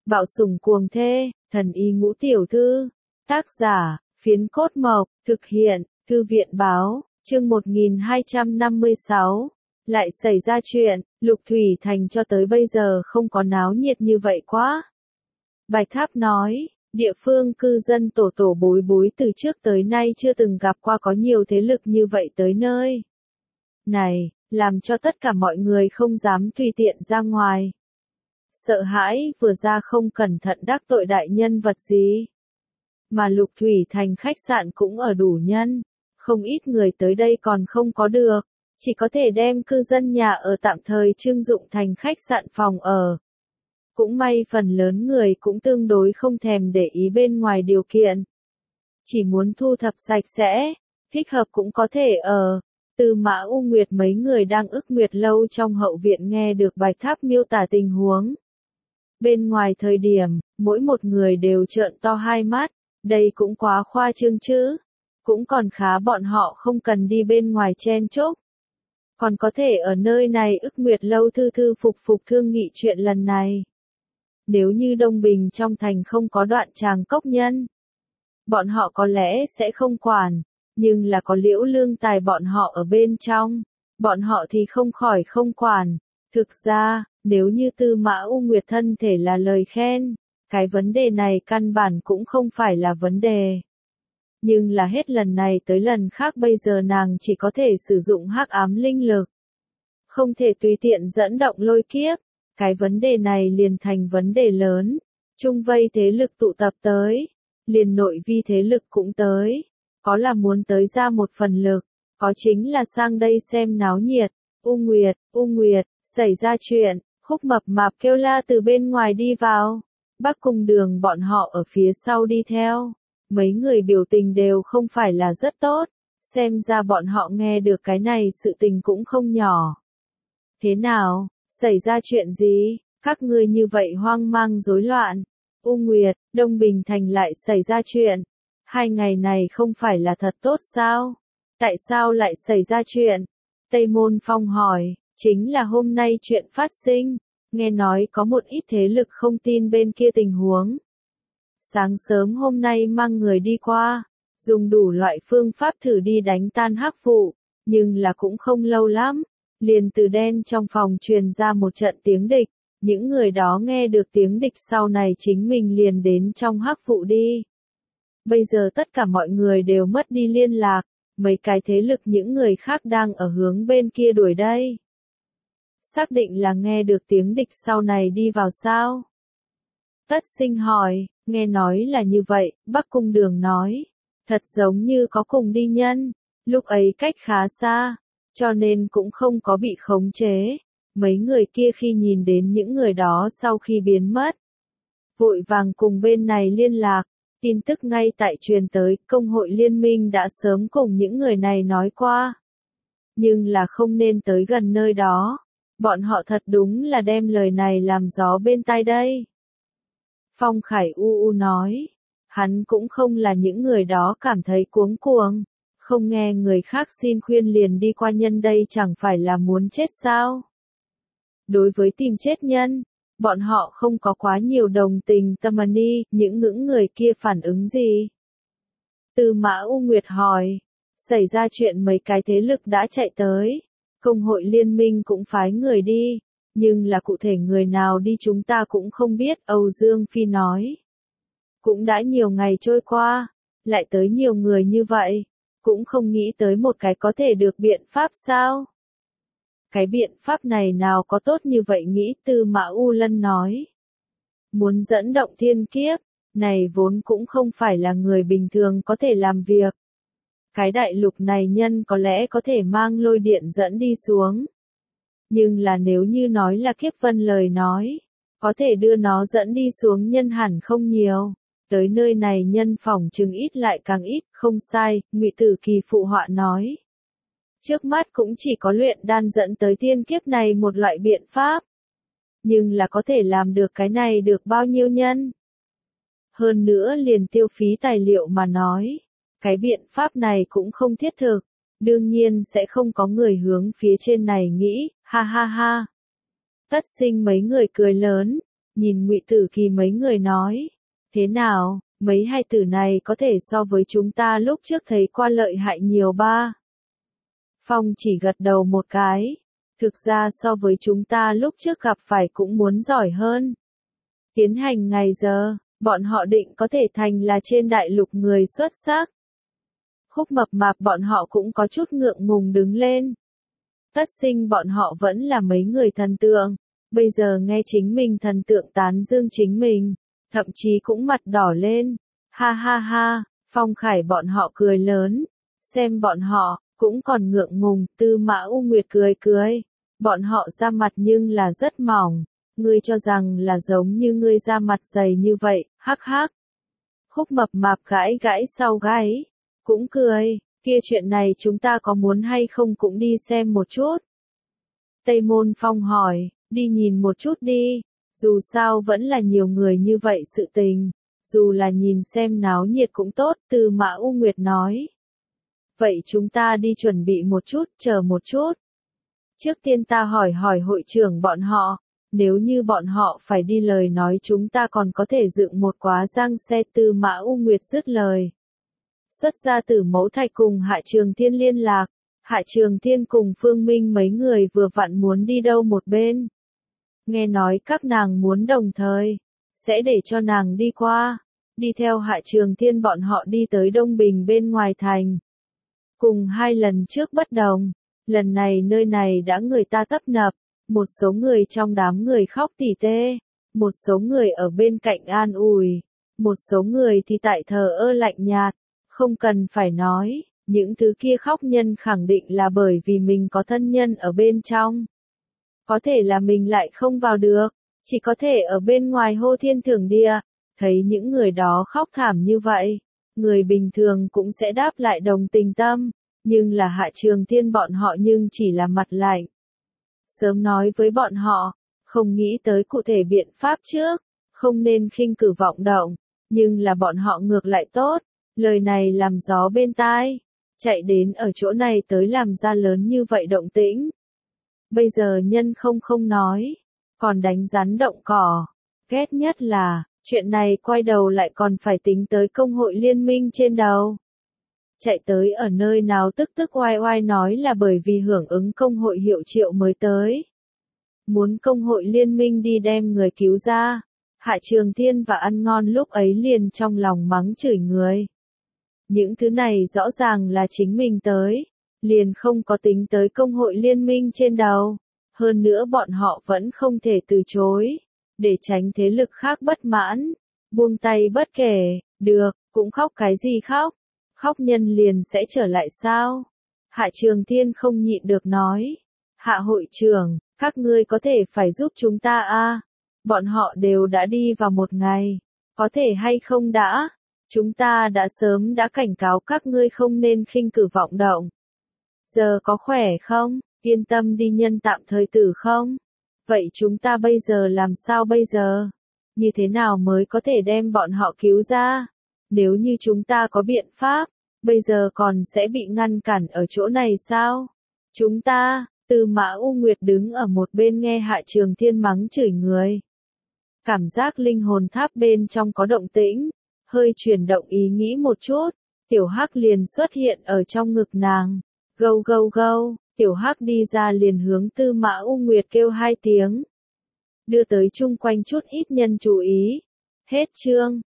Bạo sủng cuồng thê, thần y ngũ tiểu thư. Tác giả, Phiến Cốt Mộc, thực hiện, Thư viện Báo, chương 1256. Lại xảy ra chuyện, Lục Thủy Thành cho tới bây giờ không có náo nhiệt như vậy quá. Bạch Tháp nói, địa phương cư dân tổ tổ bối bối từ trước tới nay chưa từng gặp qua có nhiều thế lực như vậy tới nơi này, làm cho tất cả mọi người không dám tùy tiện ra ngoài. Sợ hãi vừa ra không cẩn thận đắc tội đại nhân vật gì. Mà Lục Thủy Thành khách sạn cũng ở đủ nhân, không ít người tới đây còn không có được, chỉ có thể đem cư dân nhà ở tạm thời trưng dụng thành khách sạn phòng ở. Cũng may phần lớn người cũng tương đối không thèm để ý bên ngoài điều kiện. Chỉ muốn thu thập sạch sẽ, thích hợp cũng có thể ở. Tư Mã U Nguyệt mấy người đang ức nguyệt lâu trong hậu viện nghe được Bạch Tháp miêu tả tình huống. Bên ngoài thời điểm, mỗi một người đều trợn to hai mắt, đây cũng quá khoa trương chứ. Cũng còn khá bọn họ không cần đi bên ngoài chen chúc. Còn có thể ở nơi này ức nguyệt lâu thư thư phục phục thương nghị chuyện lần này. Nếu như Đông Bình trong thành không có đoạn tràng cốc nhân, bọn họ có lẽ sẽ không quản, nhưng là có Liễu Lương Tài bọn họ ở bên trong, bọn họ thì không khỏi không quản. Thực ra, nếu như Tư Mã U Nguyệt thân thể là lời khen, cái vấn đề này căn bản cũng không phải là vấn đề. Nhưng là hết lần này tới lần khác bây giờ nàng chỉ có thể sử dụng hắc ám linh lực. Không thể tùy tiện dẫn động lôi kiếp. Cái vấn đề này liền thành vấn đề lớn. Trung vây thế lực tụ tập tới. Liền nội vi thế lực cũng tới. Có là muốn tới ra một phần lực. Có chính là sang đây xem náo nhiệt. U Nguyệt, xảy ra chuyện. Khúc Mập Mạp kêu la từ bên ngoài đi vào. Bắc Cung Đường bọn họ ở phía sau đi theo. Mấy người biểu tình đều không phải là rất tốt. Xem ra bọn họ nghe được cái này sự tình cũng không nhỏ. Thế nào? Xảy ra chuyện gì? Các ngươi như vậy hoang mang rối loạn. U Nguyệt, Đông Bình Thành lại xảy ra chuyện. 2 ngày này không phải là thật tốt sao? Tại sao lại xảy ra chuyện? Tây Môn Phong hỏi, chính là hôm nay chuyện phát sinh. Nghe nói có một ít thế lực không tin bên kia tình huống. Sáng sớm hôm nay mang người đi qua, dùng đủ loại phương pháp thử đi đánh tan hắc vụ, nhưng là cũng không lâu lắm. Liền từ đen trong phòng truyền ra một trận tiếng địch, những người đó nghe được tiếng địch sau này chính mình liền đến trong hắc vụ đi. Bây giờ tất cả mọi người đều mất đi liên lạc, mấy cái thế lực những người khác đang ở hướng bên kia đuổi đây. Xác định là nghe được tiếng địch sau này đi vào sao? Tất Sinh hỏi, nghe nói là như vậy, Bắc Cung Đường nói. Thật giống như có cùng đi nhân, lúc ấy cách khá xa. Cho nên cũng không có bị khống chế. Mấy người kia khi nhìn đến những người đó sau khi biến mất, vội vàng cùng bên này liên lạc. Tin tức ngay tại truyền tới, công hội liên minh đã sớm cùng những người này nói qua. Nhưng là không nên tới gần nơi đó. Bọn họ thật đúng là đem lời này làm gió bên tai đây. Phong Khải nói, hắn cũng không là những người đó cảm thấy cuống cuồng. Không nghe người khác xin khuyên liền đi qua nhân đây chẳng phải là muốn chết sao? Đối với tìm chết nhân, bọn họ không có quá nhiều đồng tình tâm ni, những người kia phản ứng gì? Tư Mã U Nguyệt hỏi, xảy ra chuyện mấy cái thế lực đã chạy tới, công hội liên minh cũng phái người đi, nhưng là cụ thể người nào đi chúng ta cũng không biết, Âu Dương Phi nói. Cũng đã nhiều ngày trôi qua, lại tới nhiều người như vậy. Cũng không nghĩ tới một cái có thể được biện pháp sao? Cái biện pháp này nào có tốt như vậy nghĩ, Tư Mã U Lân nói. Muốn dẫn động thiên kiếp, này vốn cũng không phải là người bình thường có thể làm việc. Cái đại lục này nhân có lẽ có thể mang lôi điện dẫn đi xuống. Nhưng là nếu như nói là kiếp vân lời nói, có thể đưa nó dẫn đi xuống nhân hẳn không nhiều. Tới nơi này nhân phòng chừng ít lại càng ít, không sai, Ngụy Tử Kỳ phụ họa nói. Trước mắt cũng chỉ có luyện đan dẫn tới thiên kiếp này một loại biện pháp. Nhưng là có thể làm được cái này được bao nhiêu nhân? Hơn nữa liền tiêu phí tài liệu mà nói. Cái biện pháp này cũng không thiết thực. Đương nhiên sẽ không có người hướng phía trên này nghĩ, ha ha ha. Tất Sinh mấy người cười lớn. nhìn Ngụy Tử Kỳ mấy người nói, thế nào, mấy hai tử này có thể so với chúng ta lúc trước thấy qua lợi hại nhiều ba. Phong chỉ gật đầu một cái, thực ra so với chúng ta lúc trước gặp phải cũng muốn giỏi hơn. Tiến hành ngày giờ, bọn họ định có thể thành là trên đại lục người xuất sắc. Khúc Mập Mạp bọn họ cũng có chút ngượng ngùng đứng lên. Tất Sinh bọn họ vẫn là mấy người thần tượng, bây giờ nghe chính mình thần tượng tán dương chính mình, thậm chí cũng mặt đỏ lên. Ha ha ha, Phong Khải bọn họ cười lớn, xem bọn họ, cũng còn ngượng ngùng. Tư Mã U Nguyệt cười cười, bọn họ da mặt nhưng là rất mỏng, ngươi cho rằng là giống như ngươi da mặt dày như vậy, hắc hắc. Khúc Mập Mạp gãi gãi sau gáy, cũng cười, kia chuyện này chúng ta có muốn hay không cũng đi xem một chút. Tây Môn Phong hỏi, đi nhìn một chút đi, dù sao vẫn là nhiều người như vậy sự tình, dù là nhìn xem náo nhiệt cũng tốt. Tư Mã U Nguyệt nói. Vậy chúng ta đi chuẩn bị một chút, chờ một chút. Trước tiên ta hỏi hỏi hội trưởng bọn họ, nếu như bọn họ phải đi lời nói chúng ta còn có thể dựng một quá giang xe. Tư Mã U Nguyệt dứt lời. Xuất ra Tử Mẫu Thạch cùng Hạ Trường Thiên liên lạc, Hạ Trường Thiên cùng Phương Minh mấy người vừa vặn muốn đi đâu một bên. Nghe nói các nàng muốn đồng thời, sẽ để cho nàng đi qua, đi theo Hạ Trường Thiên bọn họ đi tới Đông Bình bên ngoài thành. Cùng hai lần trước bất đồng, lần này nơi này đã người ta tấp nập, một số người trong đám người khóc tỉ tê, một số người ở bên cạnh an ủi, một số người thì tại thờ ơ lạnh nhạt. Không cần phải nói, những thứ kia khóc nhân khẳng định là bởi vì mình có thân nhân ở bên trong. Có thể là mình lại không vào được, chỉ có thể ở bên ngoài hô thiên thưởng địa. Thấy những người đó khóc thảm như vậy, người bình thường cũng sẽ đáp lại đồng tình tâm, nhưng là Hạ Trường Thiên bọn họ nhưng chỉ là mặt lạnh. Sớm nói với bọn họ, không nghĩ tới cụ thể biện pháp trước, không nên khinh cử vọng động, nhưng là bọn họ ngược lại tốt. Lời này làm gió bên tai, chạy đến ở chỗ này tới làm ra lớn như vậy động tĩnh. Bây giờ nhân không nói, còn đánh rắn động cỏ. Ghét nhất là, chuyện này quay đầu lại còn phải tính tới công hội liên minh trên đầu. Chạy tới ở nơi nào tức oai oai nói là bởi vì hưởng ứng công hội hiệu triệu mới tới. Muốn công hội liên minh đi đem người cứu ra. Hạ Trường Thiên và Ăn Ngon lúc ấy liền trong lòng mắng chửi người. Những thứ này rõ ràng là chính mình tới, liền không có tính tới công hội liên minh trên đầu. Hơn nữa bọn họ vẫn không thể từ chối, để tránh thế lực khác bất mãn. Buông tay bất kể, được, cũng khóc cái gì khóc, khóc nhân liền sẽ trở lại sao? Hạ Trường Thiên không nhịn được nói, Hạ hội trưởng, các ngươi có thể phải giúp chúng ta a. Bọn họ đều đã đi vào một ngày, có thể hay không đã? Chúng ta đã sớm đã cảnh cáo các ngươi không nên khinh cử vọng động. Giờ có khỏe không? Yên tâm đi nhân tạm thời tử không? Vậy chúng ta bây giờ làm sao bây giờ? Như thế nào mới có thể đem bọn họ cứu ra? Nếu như chúng ta có biện pháp, bây giờ còn sẽ bị ngăn cản ở chỗ này sao? Chúng ta, Tư Mã U Nguyệt đứng ở một bên nghe Hạ Trường Thiên mắng chửi người. Cảm giác linh hồn tháp bên trong có động tĩnh. Hơi chuyển động ý nghĩ một chút, Tiểu Hắc liền xuất hiện ở trong ngực nàng. Gâu gâu gâu, Tiểu Hắc đi ra liền hướng Tư Mã U Nguyệt kêu hai tiếng. Đưa tới chung quanh chút ít nhân chú ý. Hết chương.